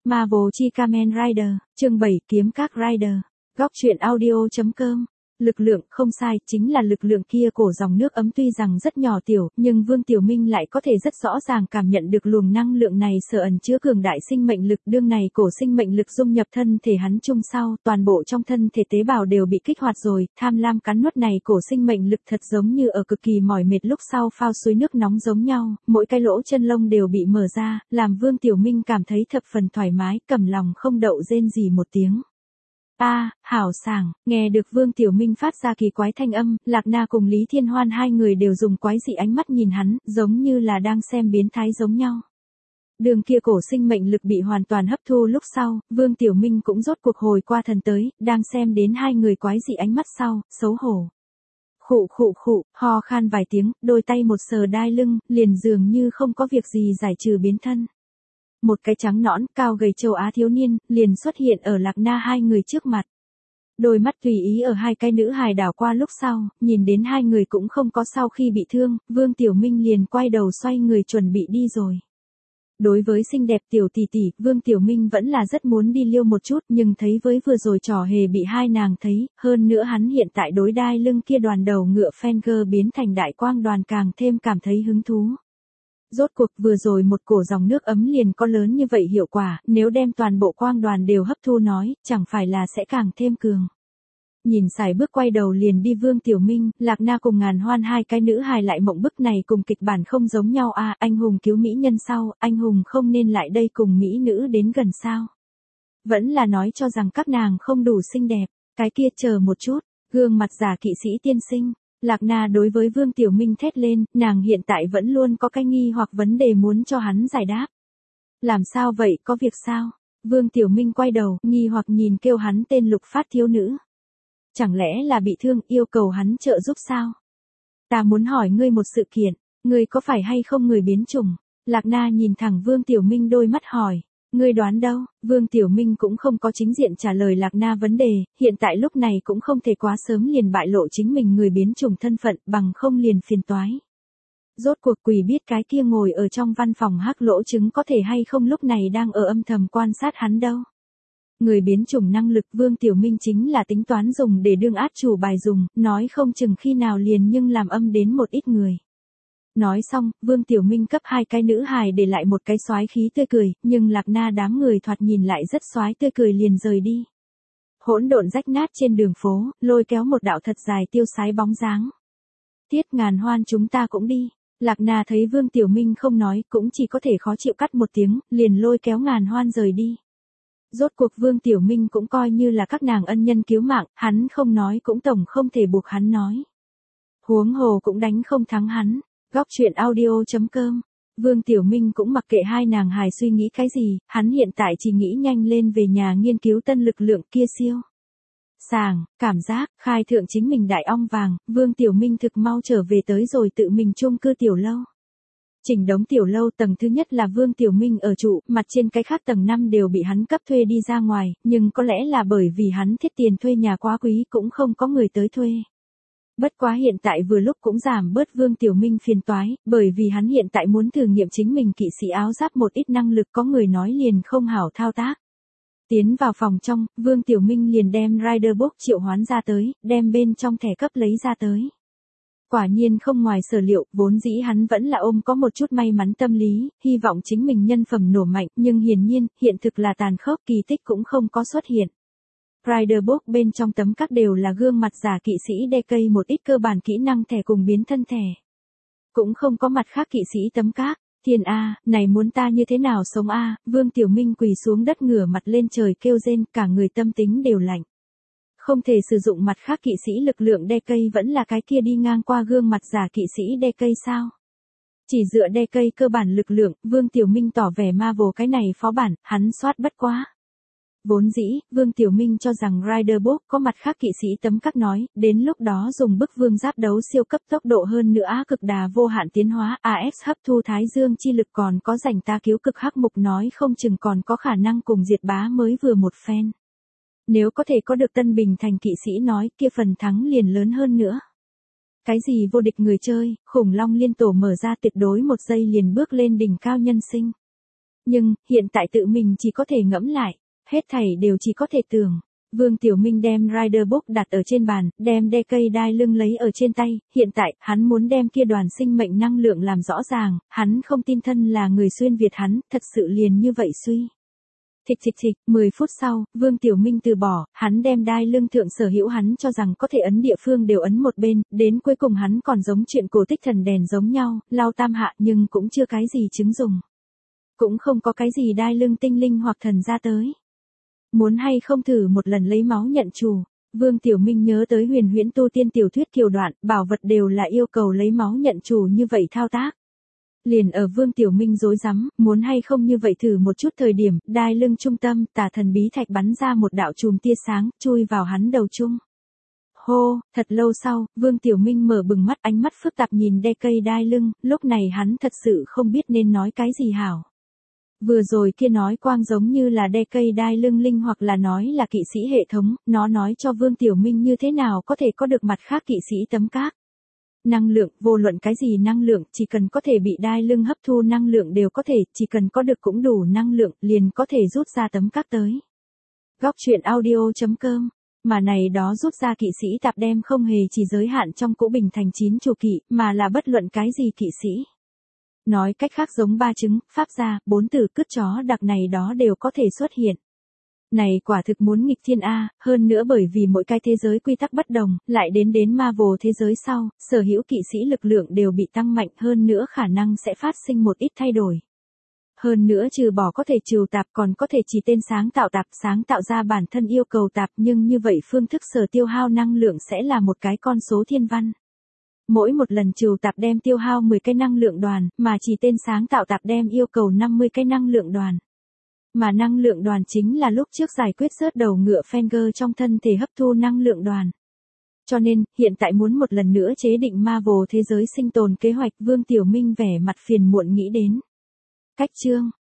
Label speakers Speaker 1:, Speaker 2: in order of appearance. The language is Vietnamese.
Speaker 1: Marvel chi Kamen Rider, chương 7 kiếm các Rider. Góc truyện audio.com. Lực lượng, không sai, chính là lực lượng kia của dòng nước ấm tuy rằng rất nhỏ tiểu, nhưng Vương Tiểu Minh lại có thể rất rõ ràng cảm nhận được luồng năng lượng này sở ẩn chứa cường đại sinh mệnh lực. Đương này cổ sinh mệnh lực dung nhập thân thể hắn chung sau, toàn bộ trong thân thể tế bào đều bị kích hoạt rồi, tham lam cắn nuốt này cổ sinh mệnh lực thật giống như ở cực kỳ mỏi mệt lúc sau phao suối nước nóng giống nhau, mỗi cái lỗ chân lông đều bị mở ra, làm Vương Tiểu Minh cảm thấy thập phần thoải mái, cầm lòng không đậu rên rỉ một tiếng. Hảo sảng, nghe được Vương Tiểu Minh phát ra kỳ quái thanh âm, Lạc Na cùng Lý Thiên Hoan hai người đều dùng quái dị ánh mắt nhìn hắn, giống như là đang xem biến thái giống nhau. Đường kia cổ sinh mệnh lực bị hoàn toàn hấp thu lúc sau, Vương Tiểu Minh cũng rốt cuộc hồi qua thần tới, đang xem đến hai người quái dị ánh mắt sau, xấu hổ. Khụ, ho khan vài tiếng, đôi tay một sờ đai lưng, liền dường như không có việc gì giải trừ biến thân. Một cái trắng nõn, cao gầy châu Á thiếu niên, liền xuất hiện ở Lạc Na hai người trước mặt. Đôi mắt tùy ý ở hai cái nữ hài đảo qua lúc sau, nhìn đến hai người cũng không có sau khi bị thương, Vương Tiểu Minh liền quay đầu xoay người chuẩn bị đi rồi. Đối với xinh đẹp tiểu tỷ tỷ, Vương Tiểu Minh vẫn là rất muốn đi liêu một chút, nhưng thấy với vừa rồi trò hề bị hai nàng thấy, hơn nữa hắn hiện tại đối đai lưng kia đoàn đầu ngựa Fenger biến thành đại quang đoàn càng thêm cảm thấy hứng thú. Rốt cuộc vừa rồi một cổ dòng nước ấm liền có lớn như vậy hiệu quả, nếu đem toàn bộ quang đoàn đều hấp thu nói, chẳng phải là sẽ càng thêm cường. Nhìn xài bước quay đầu liền đi Vương Tiểu Minh, Lạc Na cùng Ngàn Hoan hai cái nữ hài lại mộng bức này cùng kịch bản không giống nhau anh hùng cứu mỹ nhân sau, anh hùng không nên lại đây cùng mỹ nữ đến gần sao. Vẫn là nói cho rằng các nàng không đủ xinh đẹp, cái kia chờ một chút, gương mặt giả kỵ sĩ tiên sinh. Lạc Na đối với Vương Tiểu Minh thét lên, nàng hiện tại vẫn luôn có cái nghi hoặc vấn đề muốn cho hắn giải đáp. Làm sao vậy, có việc sao? Vương Tiểu Minh quay đầu, nghi hoặc nhìn kêu hắn tên Lục Phát thiếu nữ. Chẳng lẽ là bị thương, yêu cầu hắn trợ giúp sao? Ta muốn hỏi ngươi một sự kiện, ngươi có phải hay không người biến chủng? Lạc Na nhìn thẳng Vương Tiểu Minh đôi mắt hỏi. Ngươi đoán đâu? Vương Tiểu Minh cũng không có chính diện trả lời Lạc Na vấn đề, hiện tại lúc này cũng không thể quá sớm liền bại lộ chính mình người biến chủng thân phận, bằng không liền phiền toái. Rốt cuộc quỷ biết cái kia ngồi ở trong văn phòng hắc lỗ trứng có thể hay không lúc này đang ở âm thầm quan sát hắn đâu. Người biến chủng năng lực Vương Tiểu Minh chính là tính toán dùng để đương át chủ bài dùng, nói không chừng khi nào liền nhưng làm âm đến một ít người. Nói xong, Vương Tiểu Minh cấp hai cái nữ hài để lại một cái soái khí tươi cười, nhưng Lạc Na đám người thoạt nhìn lại rất soái tươi cười liền rời đi. Hỗn độn rách nát trên đường phố, lôi kéo một đạo thật dài tiêu sái bóng dáng. Tiết Ngàn Hoan chúng ta cũng đi. Lạc Na thấy Vương Tiểu Minh không nói, cũng chỉ có thể khó chịu cắt một tiếng, liền lôi kéo Ngàn Hoan rời đi. Rốt cuộc Vương Tiểu Minh cũng coi như là các nàng ân nhân cứu mạng, hắn không nói cũng tổng không thể buộc hắn nói. Huống hồ cũng đánh không thắng hắn. Góc truyện audio.com. Vương Tiểu Minh cũng mặc kệ hai nàng hài suy nghĩ cái gì, hắn hiện tại chỉ nghĩ nhanh lên về nhà nghiên cứu tân lực lượng kia siêu. Sảng, cảm giác, khai thượng chính mình đại ong vàng, Vương Tiểu Minh thực mau trở về tới rồi tự mình chung cư tiểu lâu. Chỉnh đống tiểu lâu tầng thứ nhất là Vương Tiểu Minh ở trụ, mặt trên cái khác tầng 5 đều bị hắn cấp thuê đi ra ngoài, nhưng có lẽ là bởi vì hắn thiết tiền thuê nhà quá quý cũng không có người tới thuê. Bất quá hiện tại vừa lúc cũng giảm bớt Vương Tiểu Minh phiền toái, bởi vì hắn hiện tại muốn thử nghiệm chính mình kỵ sĩ áo giáp một ít năng lực có người nói liền không hảo thao tác. Tiến vào phòng trong, Vương Tiểu Minh liền đem Rider Book triệu hoán ra tới, đem bên trong thẻ cấp lấy ra tới. Quả nhiên không ngoài sở liệu, vốn dĩ hắn vẫn là ôm có một chút may mắn tâm lý, hy vọng chính mình nhân phẩm nổ mạnh, nhưng hiển nhiên, hiện thực là tàn khốc, kỳ tích cũng không có xuất hiện. Rider Book bên trong tấm các đều là gương mặt giả kỵ sĩ đe cây một ít cơ bản kỹ năng thẻ cùng biến thân thẻ. Cũng không có mặt khác kỵ sĩ tấm các. Thiên này muốn ta như thế nào sống Vương Tiểu Minh quỳ xuống đất ngửa mặt lên trời kêu rên, cả người tâm tính đều lạnh. Không thể sử dụng mặt khác kỵ sĩ lực lượng đe cây vẫn là cái kia đi ngang qua gương mặt giả kỵ sĩ đe cây sao? Chỉ dựa đe cây cơ bản lực lượng, Vương Tiểu Minh tỏ vẻ Marvel cái này phó bản, hắn soát bất quá. Vốn dĩ, Vương Tiểu Minh cho rằng Rider Book có mặt khác kỵ sĩ tấm các nói, đến lúc đó dùng bức vương giáp đấu siêu cấp tốc độ hơn nữa cực đà vô hạn tiến hóa, AS hấp thu thái dương chi lực còn có rảnh ta cứu cực hắc mục nói không chừng còn có khả năng cùng diệt bá mới vừa một phen. Nếu có thể có được tân bình thành kỵ sĩ nói kia phần thắng liền lớn hơn nữa. Cái gì vô địch người chơi, khủng long liên tổ mở ra tuyệt đối một giây liền bước lên đỉnh cao nhân sinh. Nhưng, hiện tại tự mình chỉ có thể ngẫm lại. Hết thảy đều chỉ có thể tưởng. Vương Tiểu Minh đem Rider Book đặt ở trên bàn, đem cây đai lưng lấy ở trên tay, hiện tại, hắn muốn đem kia đoàn sinh mệnh năng lượng làm rõ ràng, hắn không tin thân là người xuyên Việt hắn, thật sự liền như vậy suy. Thịch thịch thịch, 10 phút sau, Vương Tiểu Minh từ bỏ, hắn đem đai lưng thượng sở hữu hắn cho rằng có thể ấn địa phương đều ấn một bên, đến cuối cùng hắn còn giống chuyện cổ tích thần đèn giống nhau, lao tam hạ nhưng cũng chưa cái gì chứng dùng. Cũng không có cái gì đai lưng tinh linh hoặc thần ra tới. Muốn hay không thử một lần lấy máu nhận chủ. Vương Tiểu Minh nhớ tới huyền huyễn tu tiên tiểu thuyết kiều đoạn, bảo vật đều là yêu cầu lấy máu nhận chủ như vậy thao tác. Liền ở Vương Tiểu Minh rối rắm, muốn hay không như vậy thử một chút thời điểm, đai lưng trung tâm, tà thần bí thạch bắn ra một đạo chùm tia sáng, chui vào hắn đầu chung. Hô, thật lâu sau, Vương Tiểu Minh mở bừng mắt, ánh mắt phức tạp nhìn cây đai lưng, lúc này hắn thật sự không biết nên nói cái gì hảo. Vừa rồi kia nói quang giống như là cây đai lưng linh hoặc là nói là kỵ sĩ hệ thống, nó nói cho Vương Tiểu Minh như thế nào có thể có được mặt khác kỵ sĩ tấm các. Năng lượng, vô luận cái gì năng lượng, chỉ cần có thể bị đai lưng hấp thu năng lượng đều có thể, chỉ cần có được cũng đủ năng lượng, liền có thể rút ra tấm các tới. Góc truyện audio.com. Mà này đó rút ra kỵ sĩ tạp đem không hề chỉ giới hạn trong cũ bình thành 9 chủ kỵ, mà là bất luận cái gì kỵ sĩ. Nói cách khác giống 3 trứng, pháp gia, 4 từ cứt chó đặc này đó đều có thể xuất hiện. Này quả thực muốn nghịch thiên A, hơn nữa bởi vì mỗi cái thế giới quy tắc bất đồng, lại đến Marvel thế giới sau, sở hữu kỵ sĩ lực lượng đều bị tăng mạnh hơn nữa khả năng sẽ phát sinh một ít thay đổi. Hơn nữa trừ bỏ có thể trừ tạp còn có thể chỉ tên sáng tạo ra bản thân yêu cầu tạp nhưng như vậy phương thức sở tiêu hao năng lượng sẽ là một cái con số thiên văn. Mỗi một lần trừ tạp đem tiêu hao 10 cái năng lượng đoàn, mà chỉ tên sáng tạo tạp đem yêu cầu 50 cái năng lượng đoàn. Mà năng lượng đoàn chính là lúc trước giải quyết rớt đầu ngựa Fenger trong thân thể hấp thu năng lượng đoàn. Cho nên, hiện tại muốn một lần nữa chế định Marvel thế giới sinh tồn kế hoạch Vương Tiểu Minh vẻ mặt phiền muộn nghĩ đến. Cách chương